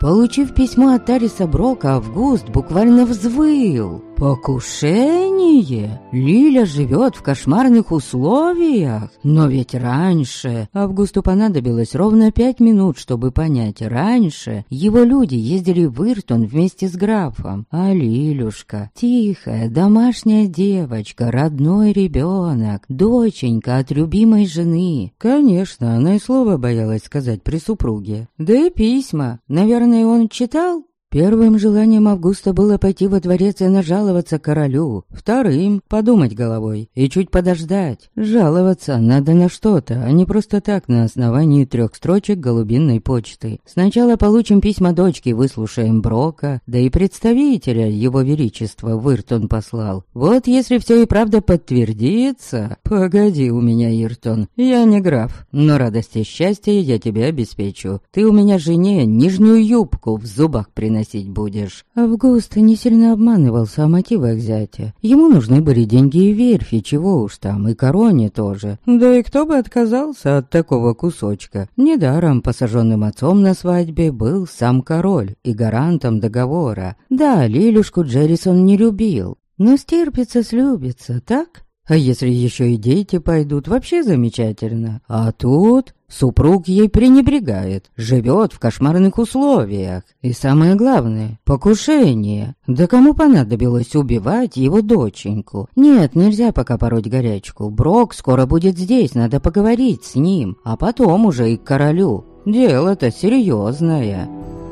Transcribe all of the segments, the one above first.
Получив письмо от Тариса Брока, Август буквально взвыл. Покушение? Лиля живет в кошмарных условиях? Но ведь раньше... Августу понадобилось ровно 5 минут, чтобы понять. Раньше его люди ездили в Иртон вместе с графом. А Лилюшка, тихая, домашняя девочка, родной ребенок, доченька от любимой жены. Конечно, она и слова боялась сказать при супруге. Да и письма. Наверное, он читал? Первым желанием Августа было пойти во дворец и нажаловаться королю. Вторым — подумать головой и чуть подождать. Жаловаться надо на что-то, а не просто так на основании 3 строчек голубинной почты. Сначала получим письма дочки, выслушаем Брока, да и представителя его величества в Иртон послал. Вот если все и правда подтвердится... Погоди у меня, Иртон, я не граф, но радости и счастья я тебе обеспечу. Ты у меня жене нижнюю юбку в зубах приносишь. Будешь. Август не сильно обманывался о мотивах зятя. Ему нужны были деньги и верфи, чего уж там, и короне тоже. Да и кто бы отказался от такого кусочка. Недаром посаженным отцом на свадьбе был сам король и гарантом договора. Да, Лилюшку Джеррисон не любил, но стерпится, слюбится, так? А если еще и дети пойдут, вообще замечательно. А тут супруг ей пренебрегает, живет в кошмарных условиях. И самое главное — покушение. Да кому понадобилось убивать его доченьку? Нет, нельзя пока пороть горячку. Брок скоро будет здесь, надо поговорить с ним, а потом уже и к королю. Дело-то серьезное.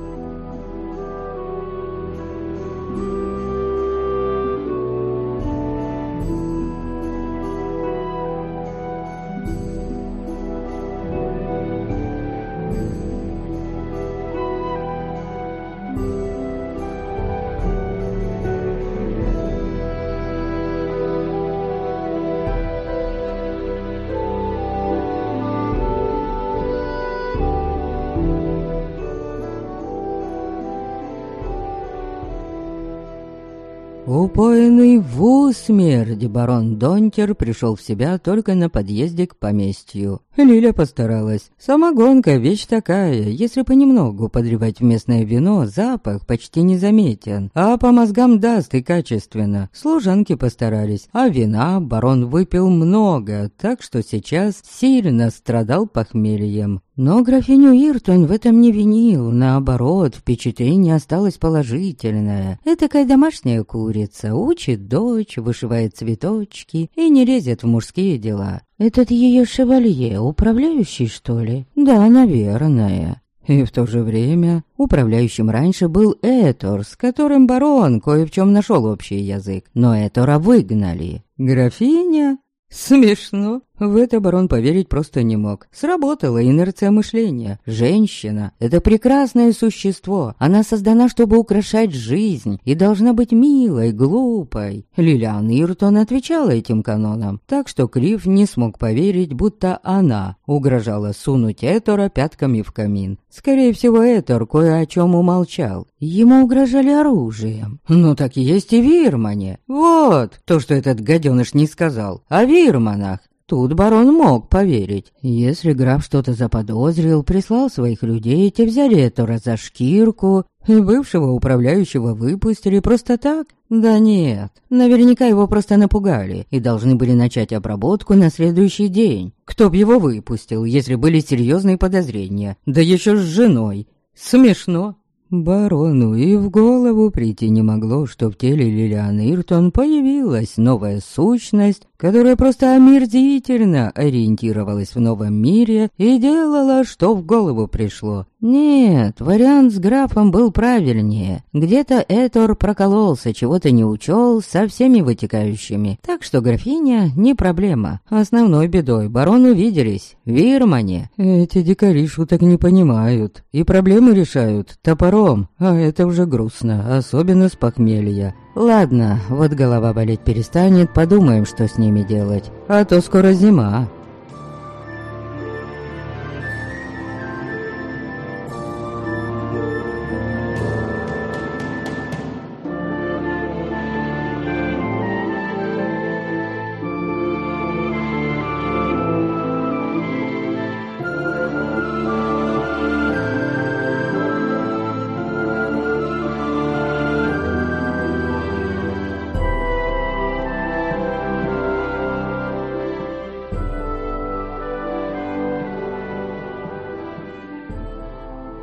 Упоенный в усмерть барон Донтер пришел в себя только на подъезде к поместью. Лиля постаралась. Самогонка — вещь такая, если понемногу подливать в местное вино, запах почти незаметен, а по мозгам даст и качественно. Служанки постарались, а вина барон выпил много, так что сейчас сильно страдал похмельем. Но графиню Иртон в этом не винил, наоборот, впечатление осталось положительное. Этакая домашняя курица, учит дочь, вышивает цветочки и не лезет в мужские дела. Этот ее шевалье, управляющий, что ли? Да, наверное. И в то же время управляющим раньше был Этор, с которым барон кое в чем нашел общий язык. Но Этора выгнали. Графиня? Смешно. В это барон поверить просто не мог. Сработала инерция мышления. Женщина — это прекрасное существо. Она создана, чтобы украшать жизнь, и должна быть милой, глупой. Лилиан Иртон отвечала этим канонам, так что Крив не смог поверить, будто она угрожала сунуть Этора пятками в камин. Скорее всего, Этор кое о чем умолчал. Ему угрожали оружием. Ну так и есть и в Вирмане. Вот то, что этот гаденыш не сказал. О Вирманах. Тут барон мог поверить. Если граф что-то заподозрил, прислал своих людей, те взяли Этора за шкирку, и бывшего управляющего выпустили просто так? Да нет, наверняка его просто напугали и должны были начать обработку на следующий день. Кто б его выпустил, если были серьезные подозрения? Да еще с женой. Смешно. Барону и в голову прийти не могло, что в теле Лилиан Иртон появилась новая сущность, которая просто омерзительно ориентировалась в новом мире и делала, что в голову пришло. Нет, вариант с графом был правильнее. Где-то Этор прокололся, чего-то не учел, со всеми вытекающими. Так что графиня не проблема. Основной бедой барону виделись в Вирмане. Эти дикари шуток не понимают и проблемы решают топором, а это уже грустно, особенно с похмелья. Ладно, вот голова болеть перестанет, подумаем, что с ними делать. А то скоро зима.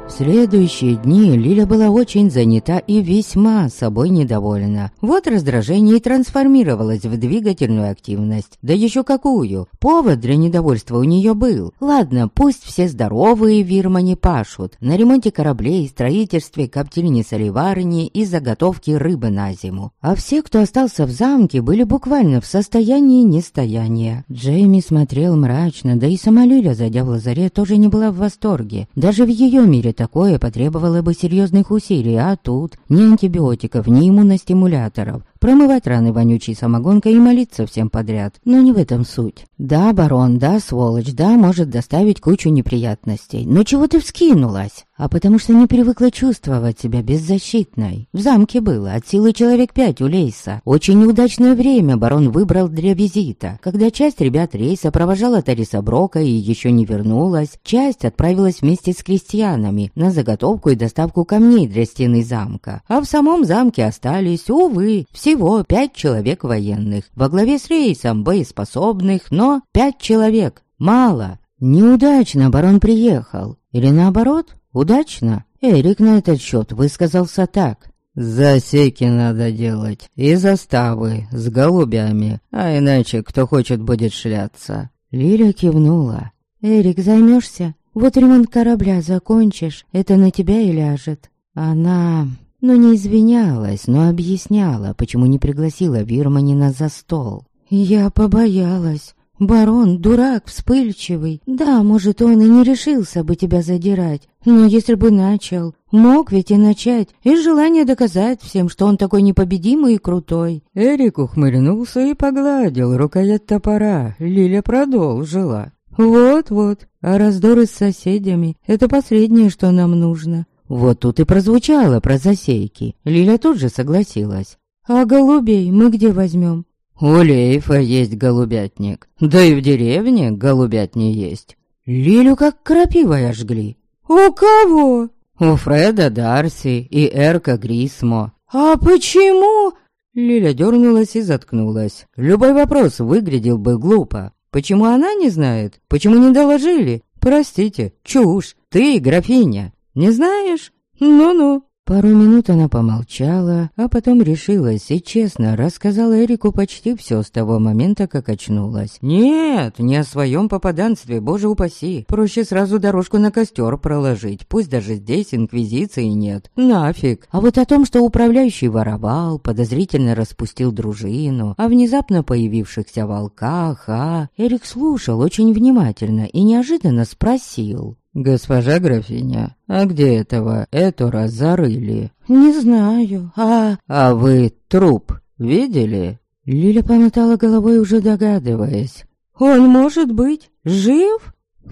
В следующие дни Лиля была очень занята и весьма собой недовольна. Вот раздражение и трансформировалось в двигательную активность. Да еще какую! Повод для недовольства у нее был. Ладно, пусть все здоровые вирмане пашут. На ремонте кораблей, строительстве коптильни-солеварни и заготовке рыбы на зиму. А все, кто остался в замке, были буквально в состоянии нестояния. Джейми смотрел мрачно, да и сама Лиля, зайдя в лазарет, тоже не была в восторге. Даже в ее мире такое потребовало бы серьезных усилий, а тут ни антибиотиков, ни иммуностимуляторов. Промывать раны вонючей самогонкой и молиться всем подряд. Но не в этом суть. Да, барон, да, сволочь, да, может доставить кучу неприятностей. Но чего ты вскинулась? А потому что не привыкла чувствовать себя беззащитной. В замке было от силы человек 5 у Лейса. Очень неудачное время барон выбрал для визита. Когда часть ребят рейса провожала Тариса Брока и еще не вернулась, часть отправилась вместе с крестьянами на заготовку и доставку камней для стены замка. А в самом замке остались, увы, всего 5 человек военных. Во главе с рейсом боеспособных, но 5 человек. Мало. Неудачно барон приехал. Или наоборот, удачно? Эрик на этот счет высказался так. «Засеки надо делать и заставы с голубями, а иначе кто хочет будет шляться». Лиля кивнула. «Эрик, займешься? Вот ремонт корабля закончишь, это на тебя и ляжет». Она... не извинялась, но объясняла, почему не пригласила Вирманина за стол. «Я побоялась. Барон, дурак, вспыльчивый. Да, может, он и не решился бы тебя задирать, но если бы начал, мог ведь и начать, из желания доказать всем, что он такой непобедимый и крутой». Эрик ухмыльнулся и погладил рукоять топора. Лиля продолжила. «Вот-вот, а раздоры с соседями — это последнее, что нам нужно». Вот тут и прозвучало про засейки. Лиля тут же согласилась. «А голубей мы где возьмем?» «У Лейфа есть голубятник, да и в деревне голубятни есть». Лилю как крапивой ожгли. «У кого?» «У Фреда Дарси и Эрка Грисмо». «А почему?» Лиля дернулась и заткнулась. Любой вопрос выглядел бы глупо. Почему она не знает? Почему не доложили? Простите, чушь, ты графиня. Не знаешь? Ну-ну». Пару минут она помолчала, а потом решилась и честно рассказала Эрику почти все с того момента, как очнулась. Нет, не о своем попаданстве, боже упаси. Проще сразу дорожку на костер проложить, пусть даже здесь инквизиции нет. Нафиг. А вот о том, что управляющий воровал, подозрительно распустил дружину, о внезапно появившихся волках, Эрик слушал очень внимательно и неожиданно спросил. «Госпожа графиня, а где этого Этора зарыли?» «Не знаю, «А вы труп видели?» Лиля помотала головой, уже догадываясь. «Он может быть жив?»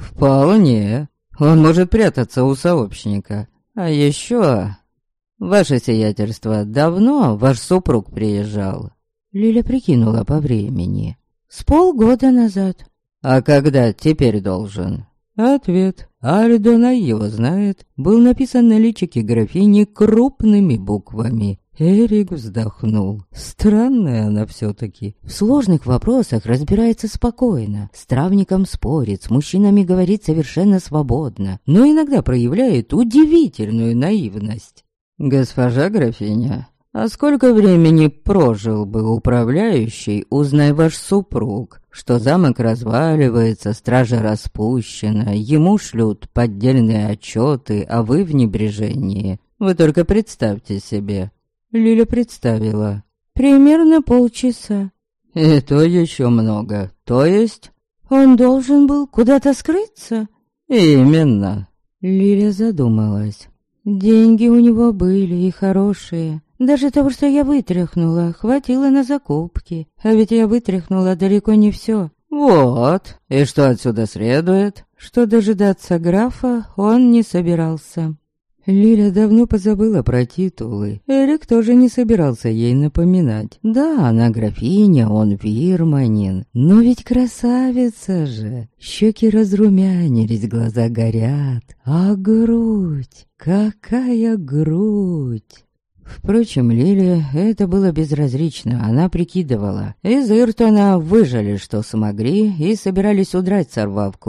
«Вполне. Он может прятаться у сообщника. А еще... Ваше сиятельство, давно ваш супруг приезжал?» Лиля прикинула по времени. «С полгода назад». «А когда теперь должен?» Ответ, Альдона его знает, был написан на личике графини крупными буквами. Эрик вздохнул. Странная она все-таки. В сложных вопросах разбирается спокойно, с травником спорит, с мужчинами говорит совершенно свободно, но иногда проявляет удивительную наивность. «Госпожа графиня, а сколько времени прожил бы управляющий, узнай ваш супруг, что замок разваливается, стража распущена, ему шлют поддельные отчеты, а вы в небрежении? Вы только представьте себе». Лиля представила. «Примерно полчаса». «И то еще много. То есть...» «Он должен был куда-то скрыться?» «Именно». Лиля задумалась. «Деньги у него были и хорошие. Даже того, что я вытряхнула, хватило на закупки. А ведь я вытряхнула далеко не все. Вот. И что отсюда следует? Что дожидаться графа он не собирался». Лиля давно позабыла про титулы. Эрик тоже не собирался ей напоминать. Да, она графиня, он вирманин. Но ведь красавица же. Щеки разрумянились, глаза горят. А грудь? Какая грудь? Впрочем, Лиле это было безразлично, она прикидывала. Из Иртона выжали, что смогли, и собирались удрать, сорвав куш.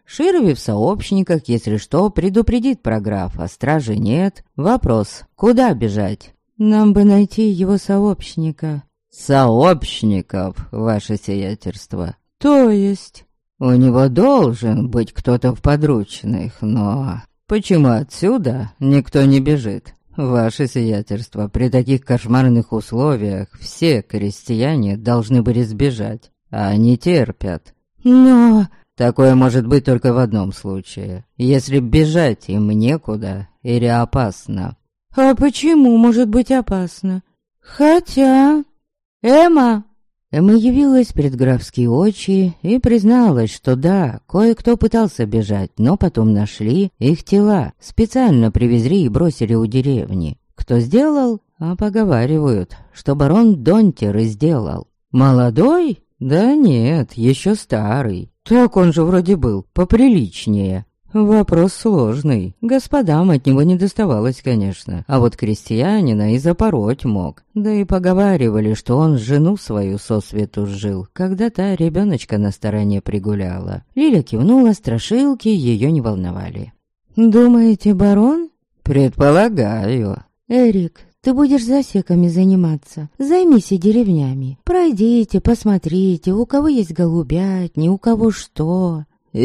Ширви в сообщниках, если что, предупредит про графа, стражи нет. Вопрос, куда бежать? Нам бы найти его сообщника. Сообщников, ваше сиятельство. То есть? У него должен быть кто-то в подручных, но... Почему отсюда никто не бежит? Ваше сиятельство, при таких кошмарных условиях все крестьяне должны были сбежать, а они терпят. Но... Такое может быть только в одном случае. Если бежать им некуда или опасно. А почему может быть опасно? Хотя... Эмма явилась пред графские очи и призналась, что да, кое-кто пытался бежать, но потом нашли их тела, специально привезли и бросили у деревни. Кто сделал? А поговаривают, что барон Донтер и сделал. Молодой? Да нет, еще старый. Так он же вроде был, поприличнее. Вопрос сложный. Господам от него не доставалось, конечно. А вот крестьянина и запороть мог. Да и поговаривали, что он жену свою сосвету сжил, когда та ребеночка на стороне пригуляла. Лиля кивнула, страшилки ее не волновали. «Думаете, барон?» «Предполагаю». «Эрик, ты будешь засеками заниматься. Займись и деревнями. Пройдите, посмотрите, у кого есть голубятни, у кого что».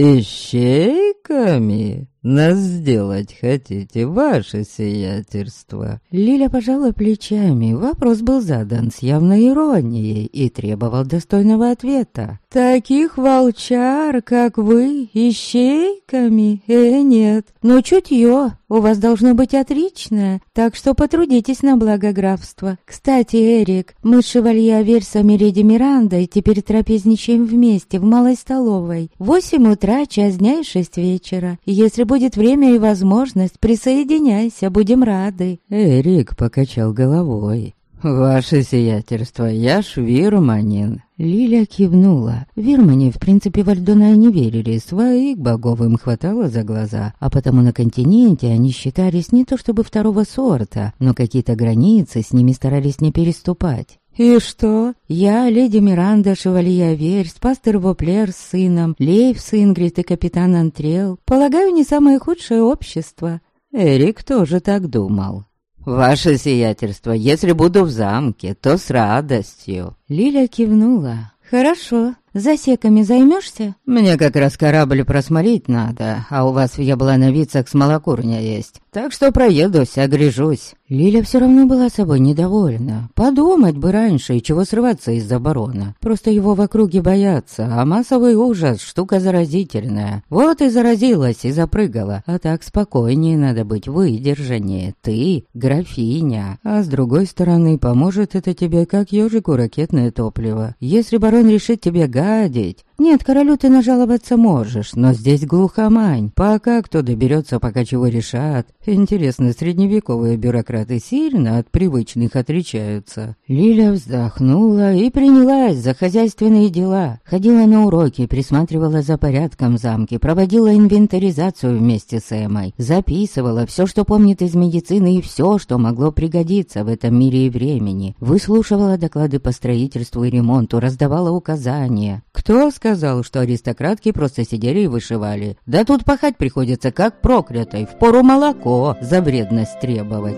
«Ищейками? Нас сделать хотите, ваше сиятельство?» Лиля пожала плечами. Вопрос был задан с явной иронией и требовал достойного ответа. «Таких волчар, как вы, ищейками? Нет. Но чутье у вас должно быть отличное, так что потрудитесь на благо графства. Кстати, Эрик, мы с шевалье Аверсом и леди Мирандой теперь трапезничаем вместе в малой столовой. 8 утра, час дня и 6 вечера. Если будет время и возможность, присоединяйся, будем рады». Эрик покачал головой. «Ваше сиятельство, я ж вирманин». Лиля кивнула. Вирмане, в принципе, в Альдона не верили, своих богов им хватало за глаза, а потому на континенте они считались не то чтобы второго сорта, но какие-то границы с ними старались не переступать. «И что? Я, леди Миранда, шевалье Аверс, пастор Воплер с сыном, Лейв с Ингрид и капитан Антрел. Полагаю, не самое худшее общество». Эрик тоже так думал. «Ваше сиятельство, если буду в замке, то с радостью». Лиля кивнула. «Хорошо. Засеками займешься?» «Мне как раз корабль просмолить надо, а у вас в Яблоновицах смолокурня есть. Так что проедусь, огляжусь». Лиля все равно была собой недовольна. Подумать бы раньше, и чего срываться из-за барона. Просто его в округе боятся, а массовый ужас — штука заразительная. Вот и заразилась, и запрыгала. А так спокойнее надо быть, выдержаннее. Ты — графиня. А с другой стороны, поможет это тебе как ежику ракетное топливо. Если барон решит тебе гадить... Нет, королю ты нажаловаться можешь, но здесь глухомань. Пока кто доберется, пока чего решат. Интересно, средневековые бюрократы сильно от привычных отличаются. Лиля вздохнула и принялась за хозяйственные дела. Ходила на уроки, присматривала за порядком замки, проводила инвентаризацию вместе с Эммой, записывала все, что помнит из медицины и все, что могло пригодиться в этом мире и времени. Выслушивала доклады по строительству и ремонту, раздавала указания. Кто сказал, что аристократки просто сидели и вышивали? Да тут пахать приходится как проклятой, впору молоко за вредность требовать.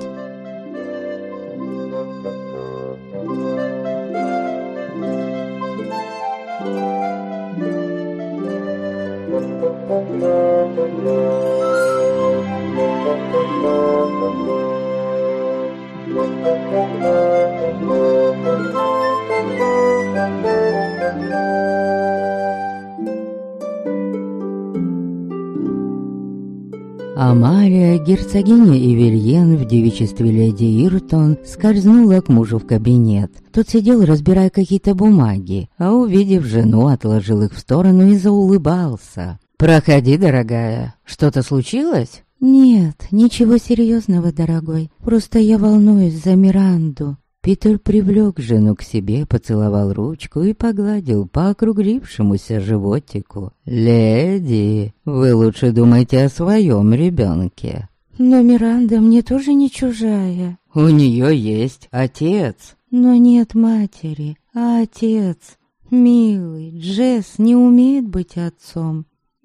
Амалия, герцогиня Ивельен в девичестве леди Иртон, скользнула к мужу в кабинет. Тот сидел, разбирая какие-то бумаги, а увидев жену, отложил их в сторону и заулыбался. «Проходи, дорогая. Что-то случилось?» «Нет, ничего серьезного, дорогой. Просто я волнуюсь за Миранду». Питер привлек жену к себе, поцеловал ручку и погладил по округлившемуся животику. «Леди, вы лучше думайте о своем ребенке». «Но Миранда мне тоже не чужая». «У нее есть отец». «Но нет матери, а отец. Милый, Джесс не умеет быть отцом».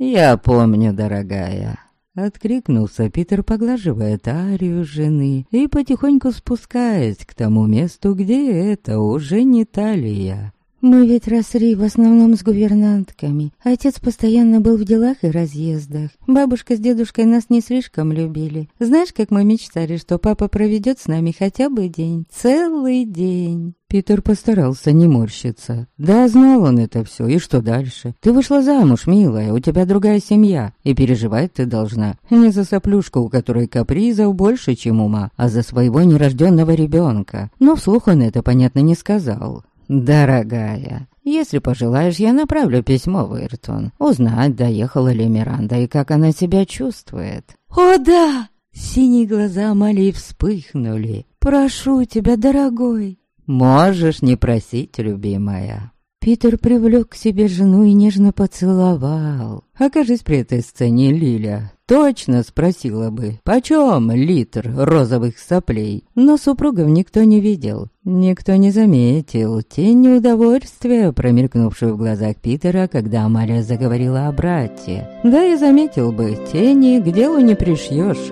«Я помню, дорогая». Откликнулся Питер, поглаживая талию жены и потихоньку спускаясь к тому месту, где это уже не талия. «Мы ведь росли в основном с гувернантками. Отец постоянно был в делах и разъездах. Бабушка с дедушкой нас не слишком любили. Знаешь, как мы мечтали, что папа проведет с нами хотя бы день. Целый день». Питер постарался не морщиться. Да, знал он это все, и что дальше? Ты вышла замуж, милая, у тебя другая семья, и переживать ты должна не за соплюшку, у которой капризов больше, чем ума, а за своего нерожденного ребенка. Но вслух он это, понятно, не сказал. «Дорогая, если пожелаешь, я направлю письмо в Иртон. Узнать, доехала ли Миранда и как она себя чувствует». «О, да!» Синие глаза Амалии вспыхнули. «Прошу тебя, дорогой». «Можешь не просить, любимая». Питер привлек к себе жену и нежно поцеловал. Окажись при этой сцене Лиля, точно спросила бы, почем литр розовых соплей. Но супругов никто не видел, никто не заметил тень неудовольствия, промелькнувшую в глазах Питера, когда Амалия заговорила о брате. Да и заметил бы, тени к делу не пришьешь.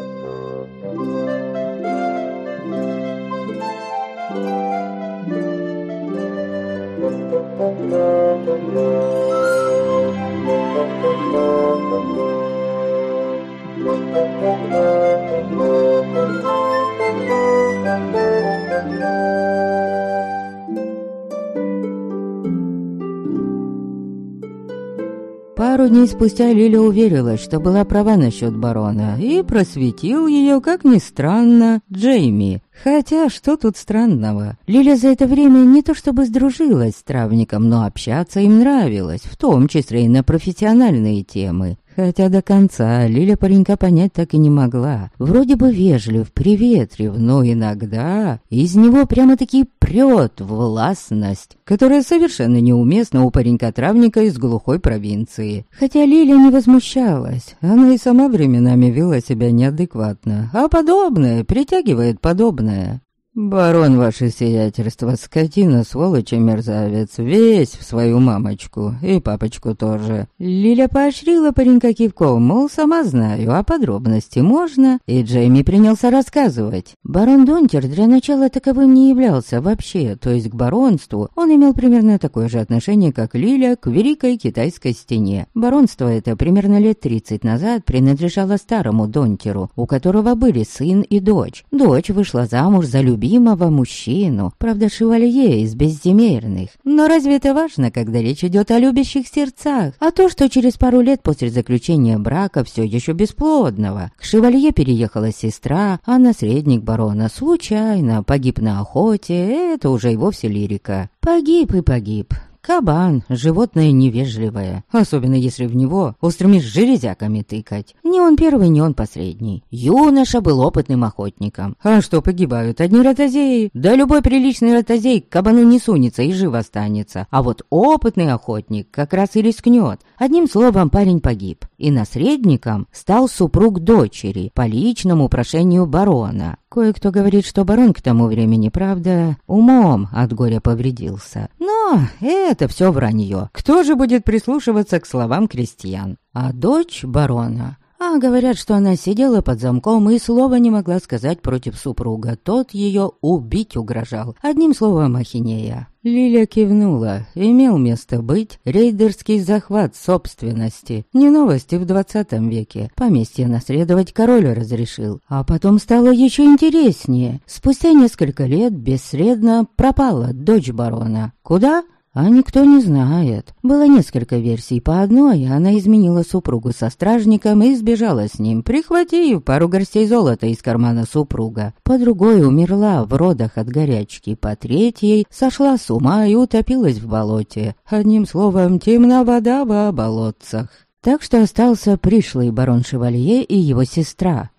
Пару дней спустя Лиля уверилась, что была права насчет барона, и просветил ее, как ни странно, Джейми. Хотя, что тут странного? Лиля за это время не то чтобы сдружилась с травником, но общаться им нравилось, в том числе и на профессиональные темы. Хотя до конца Лиля паренька понять так и не могла. Вроде бы вежлив, приветлив, но иногда из него прямо-таки прет властность, которая совершенно неуместна у паренька-травника из глухой провинции. Хотя Лиля не возмущалась, она и сама временами вела себя неадекватно, а подобное притягивает подобное. «Барон, ваше сиятельство, скотина, сволочь и мерзавец, весь в свою мамочку, и папочку тоже». Лиля поощрила паренька кивком, мол, сама знаю, а подробности можно, и Джейми принялся рассказывать. Барон Донтер для начала таковым не являлся вообще, то есть к баронству он имел примерно такое же отношение, как Лиля к Великой Китайской стене. Баронство это примерно лет 30 назад принадлежало старому Донтеру, у которого были сын и дочь. Дочь вышла замуж за любимого мужчину, правда, шевалье из безземельных. Но разве это важно, когда речь идет о любящих сердцах? А то, что через пару лет после заключения брака все еще бесплодного. К шевалье переехала сестра, а наследник барона случайно погиб на охоте, это уже и вовсе лирика. Погиб и погиб. Кабан, животное невежливое, особенно если в него острыми железяками тыкать. Не он первый, не он последний. Юноша был опытным охотником. А что, погибают одни ротозеи? Да любой приличный ротозей к кабану не сунется и жив останется. А вот опытный охотник как раз и рискнет. Одним словом, парень погиб. И наследником стал супруг дочери по личному прошению барона. Кое-кто говорит, что барон к тому времени, правда, умом от горя повредился. Но это все вранье. Кто же будет прислушиваться к словам крестьян? А дочь барона... говорят, что она сидела под замком и слова не могла сказать против супруга. Тот ее убить угрожал. Одним словом, ахинея. Лиля кивнула. Имел место быть рейдерский захват собственности. Не новости в 20 веке. Поместье наследовать король разрешил. А потом стало еще интереснее. Спустя несколько лет бесследно пропала дочь барона. Куда? А никто не знает. Было несколько версий. По одной она изменила супругу со стражником и сбежала с ним, прихватив пару горстей золота из кармана супруга. По другой умерла в родах от горячки. По третьей сошла с ума и утопилась в болоте. Одним словом, темна вода в болотцах. Так что остался пришлый барон Шевалье и его сестра.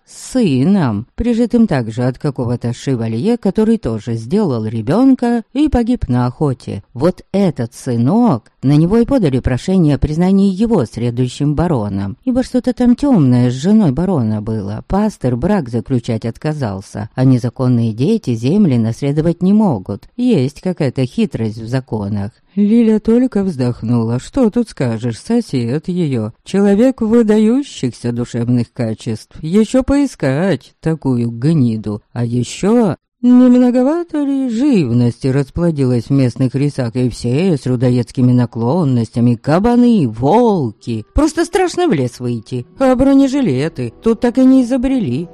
сыном, прижитым также от какого-то шевалье, который тоже сделал ребенка и погиб на охоте. Вот этот сынок, на него и подали прошение о признании его следующим бароном, ибо что-то там темное с женой барона было. Пастор брак заключать отказался, а незаконные дети земли наследовать не могут. Есть какая-то хитрость в законах. Лиля только вздохнула. Что тут скажешь, сосед ее. Человек выдающихся душевных качеств. Еще поискать такую гниду. А еще... Не многовато ли живности расплодилось в местных лесах, и все с людоедскими наклонностями, кабаны, волки. Просто страшно в лес выйти. А бронежилеты тут так и не изобрели.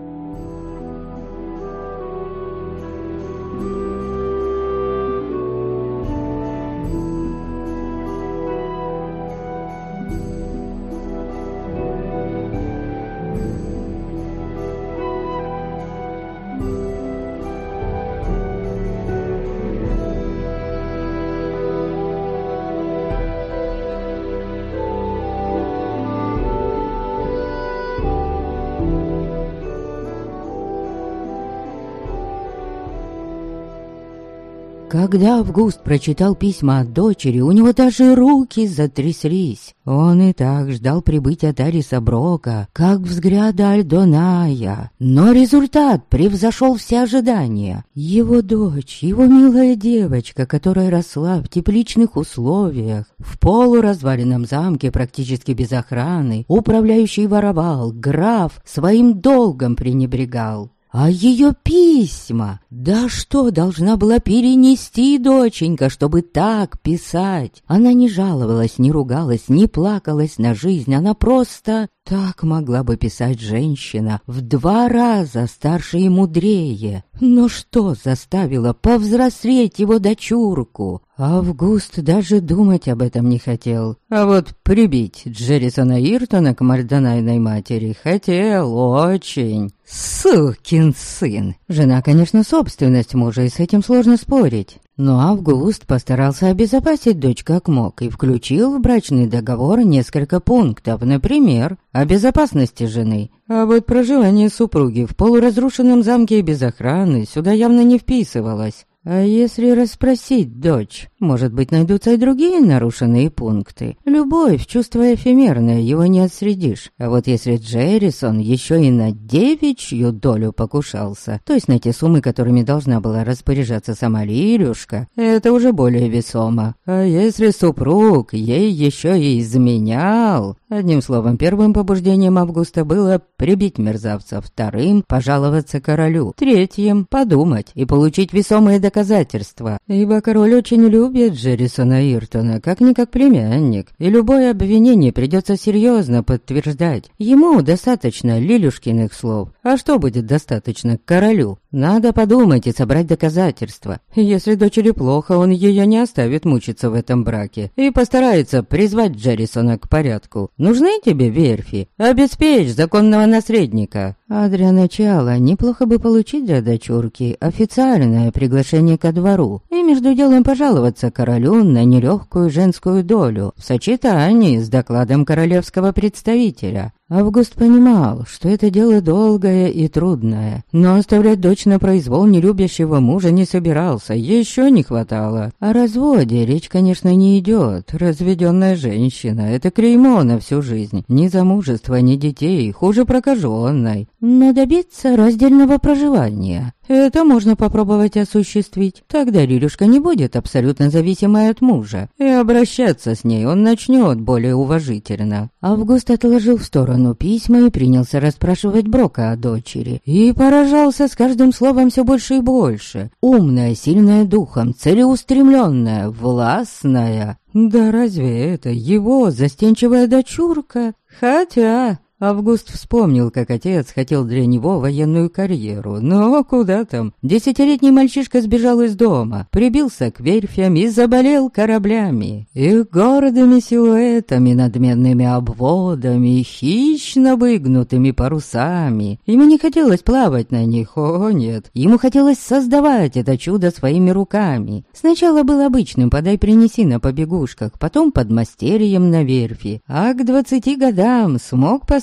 Когда Август прочитал письма от дочери, у него даже руки затряслись. Он и так ждал прибытия Дариса Брока, как взгляда Альдоная. Но результат превзошел все ожидания. Его дочь, его милая девочка, которая росла в тепличных условиях, в полуразваленном замке практически без охраны, управляющий воровал, граф своим долгом пренебрегал. А ее письма! Да что должна была перенести доченька, чтобы так писать? Она не жаловалась, не ругалась, не плакалась на жизнь, она просто... Так могла бы писать женщина, в 2 раза старше и мудрее. Но что заставило повзрослеть его дочурку? Август даже думать об этом не хотел. А вот прибить Джеррисона Иртона к Мальдонайной матери хотел очень. Сукин сын! Жена, конечно, собственность мужа, и с этим сложно спорить. Но Август постарался обезопасить дочь как мог и включил в брачный договор несколько пунктов, например, о безопасности жены. А вот проживание супруги в полуразрушенном замке и без охраны сюда явно не вписывалось. А если расспросить дочь, может быть, найдутся и другие нарушенные пункты. Любовь, чувство эфемерное, его не отследишь. А вот если Джеррисон еще и на девичью долю покушался, то есть на те суммы, которыми должна была распоряжаться сама Лилюшка, это уже более весомо. А если супруг ей еще и изменял... Одним словом, первым побуждением Августа было прибить мерзавца, вторым — пожаловаться королю, третьим — подумать и получить весомые доказательства. Ибо король очень любит Джеррисона Иртона, как-никак племянник, и любое обвинение придется серьезно подтверждать. Ему достаточно Лилюшкиных слов. А что будет достаточно королю? Надо подумать и собрать доказательства. Если дочери плохо, он ее не оставит мучиться в этом браке и постарается призвать Джеррисона к порядку. Нужны тебе верфи? Обеспечь законного наследника. А для начала неплохо бы получить для дочурки официальное приглашение ко двору и между делом пожаловаться королю на нелегкую женскую долю в сочетании с докладом королевского представителя. Август понимал, что это дело долгое и трудное, но оставлять дочь на произвол нелюбящего мужа не собирался, еще не хватало. О разводе речь, конечно, не идет. Разведенная женщина — это клеймо на всю жизнь. Ни замужества, ни детей, хуже прокаженной. Но добиться раздельного проживания — это можно попробовать осуществить. Тогда Лилюшка не будет абсолютно зависимой от мужа, и обращаться с ней он начнет более уважительно. Август отложил в сторону письма и принялся расспрашивать Брока о дочери. И поражался с каждым словом все больше и больше. Умная, сильная духом, целеустремленная, властная. Да разве это его застенчивая дочурка? Хотя... Август вспомнил, как отец хотел для него военную карьеру, но куда там? 10-летний мальчишка сбежал из дома, прибился к верфям и заболел кораблями. Их гордыми силуэтами, надменными обводами, хищно выгнутыми парусами. Ему не хотелось плавать на них, о нет. Ему хотелось создавать это чудо своими руками. Сначала был обычным подай-принеси на побегушках, потом подмастерьем на верфи, а к 20 годам смог поставить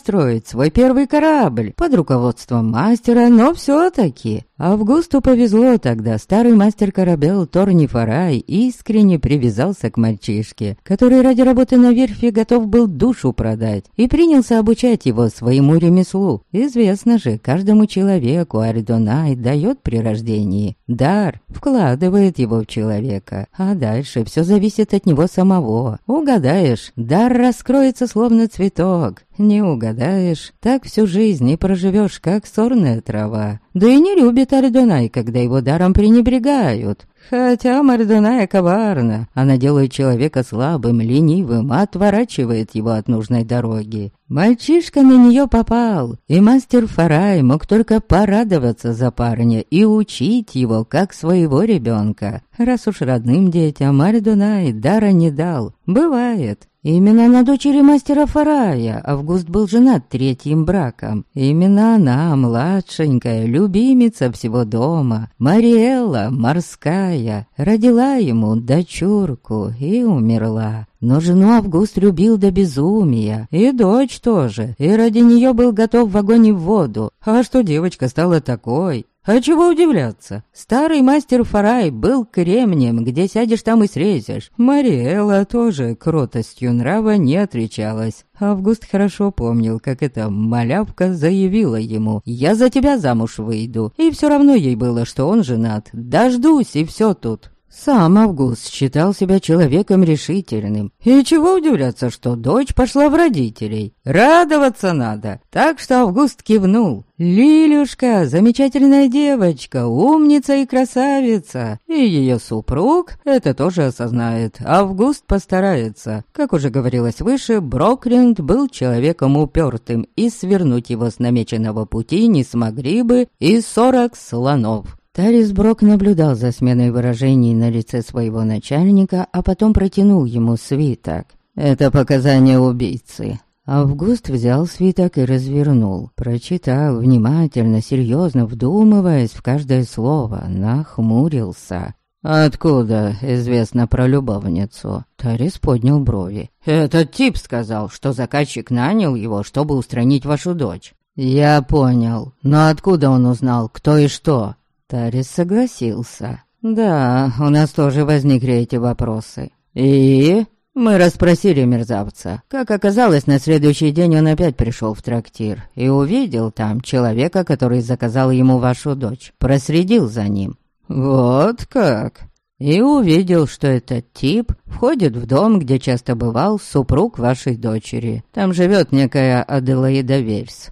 построить свой первый корабль под руководством мастера, но все-таки. Августу повезло тогда. Старый мастер-корабел Торни Фарай искренне привязался к мальчишке, который ради работы на верфи готов был душу продать, и принялся обучать его своему ремеслу. Известно же, каждому человеку Ардонай дает при рождении дар, вкладывает его в человека, а дальше все зависит от него самого. Угадаешь, дар раскроется словно цветок. Не угадаешь, так всю жизнь и проживешь, как сорная трава. Да и не любит Ардонай, когда его даром пренебрегают. Хотя Мардуная коварна, она делает человека слабым, ленивым, отворачивает его от нужной дороги. Мальчишка на нее попал, и мастер Фарай мог только порадоваться за парня и учить его, как своего ребенка. Раз уж родным детям Мардунай дара не дал, бывает. Именно на дочери мастера Фарая Август был женат третьим браком. Именно она, младшенькая, любимица всего дома, Мариэлла Морская, родила ему дочурку и умерла. Но жену Август любил до безумия, и дочь тоже, и ради нее был готов в огонь и в воду. А что девочка стала такой? А чего удивляться? Старый мастер Фарай был кремнем, где сядешь, там и срезешь. Мариэлла тоже кротостью нрава не отличалась. Август хорошо помнил, как эта малявка заявила ему: «Я за тебя замуж выйду». И все равно ей было, что он женат. Дождусь, и все тут. Сам Август считал себя человеком решительным. И чего удивляться, что дочь пошла в родителей. Радоваться надо. Так что Август кивнул. Лилюшка, замечательная девочка, умница и красавица. И ее супруг это тоже осознает. Август постарается. Как уже говорилось выше, Брокленд был человеком упертым, и свернуть его с намеченного пути не смогли бы и 40 слонов. Тарис Брок наблюдал за сменой выражений на лице своего начальника, а потом протянул ему свиток. «Это показания убийцы». Август взял свиток и развернул. Прочитал внимательно, серьезно, вдумываясь в каждое слово, нахмурился. «Откуда известно про любовницу?» Тарис поднял брови. «Этот тип сказал, что заказчик нанял его, чтобы устранить вашу дочь». «Я понял. Но откуда он узнал, кто и что?» Тарис согласился. «Да, у нас тоже возникли эти вопросы». «И?» Мы расспросили мерзавца. Как оказалось, на следующий день он опять пришел в трактир и увидел там человека, который заказал ему вашу дочь. Проследил за ним. «Вот как?» И увидел, что этот тип входит в дом, где часто бывал супруг вашей дочери. Там живет некая Аделаида Вельс.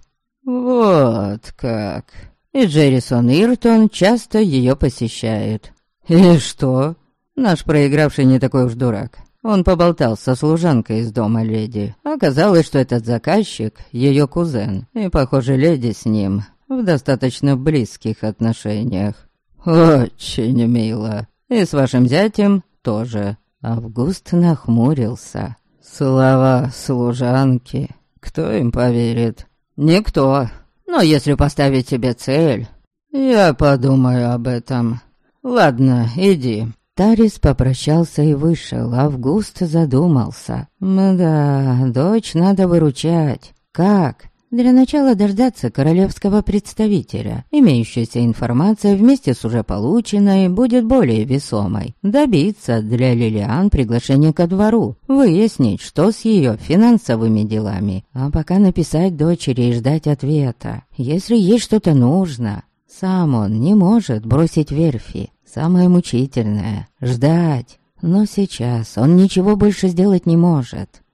«Вот как?» И Джеррисон Иртон часто ее посещает. И что? Наш проигравший не такой уж дурак. Он поболтал со служанкой из дома леди. Оказалось, что этот заказчик — ее кузен. И, похоже, леди с ним в достаточно близких отношениях. Очень мило. И с вашим зятем тоже. Август нахмурился. Слова служанки. Кто им поверит? Никто. Но если поставить себе цель, я подумаю об этом. Ладно, иди». Тарис попрощался и вышел. Август задумался. Да, дочь надо выручать. Как? Для начала дождаться королевского представителя. Имеющаяся информация вместе с уже полученной будет более весомой. Добиться для Лилиан приглашения ко двору. Выяснить, что с ее финансовыми делами. А пока написать дочери и ждать ответа. Если ей что-то нужно, сам он не может бросить верфи. Самое мучительное — ждать. Но сейчас он ничего больше сделать не может.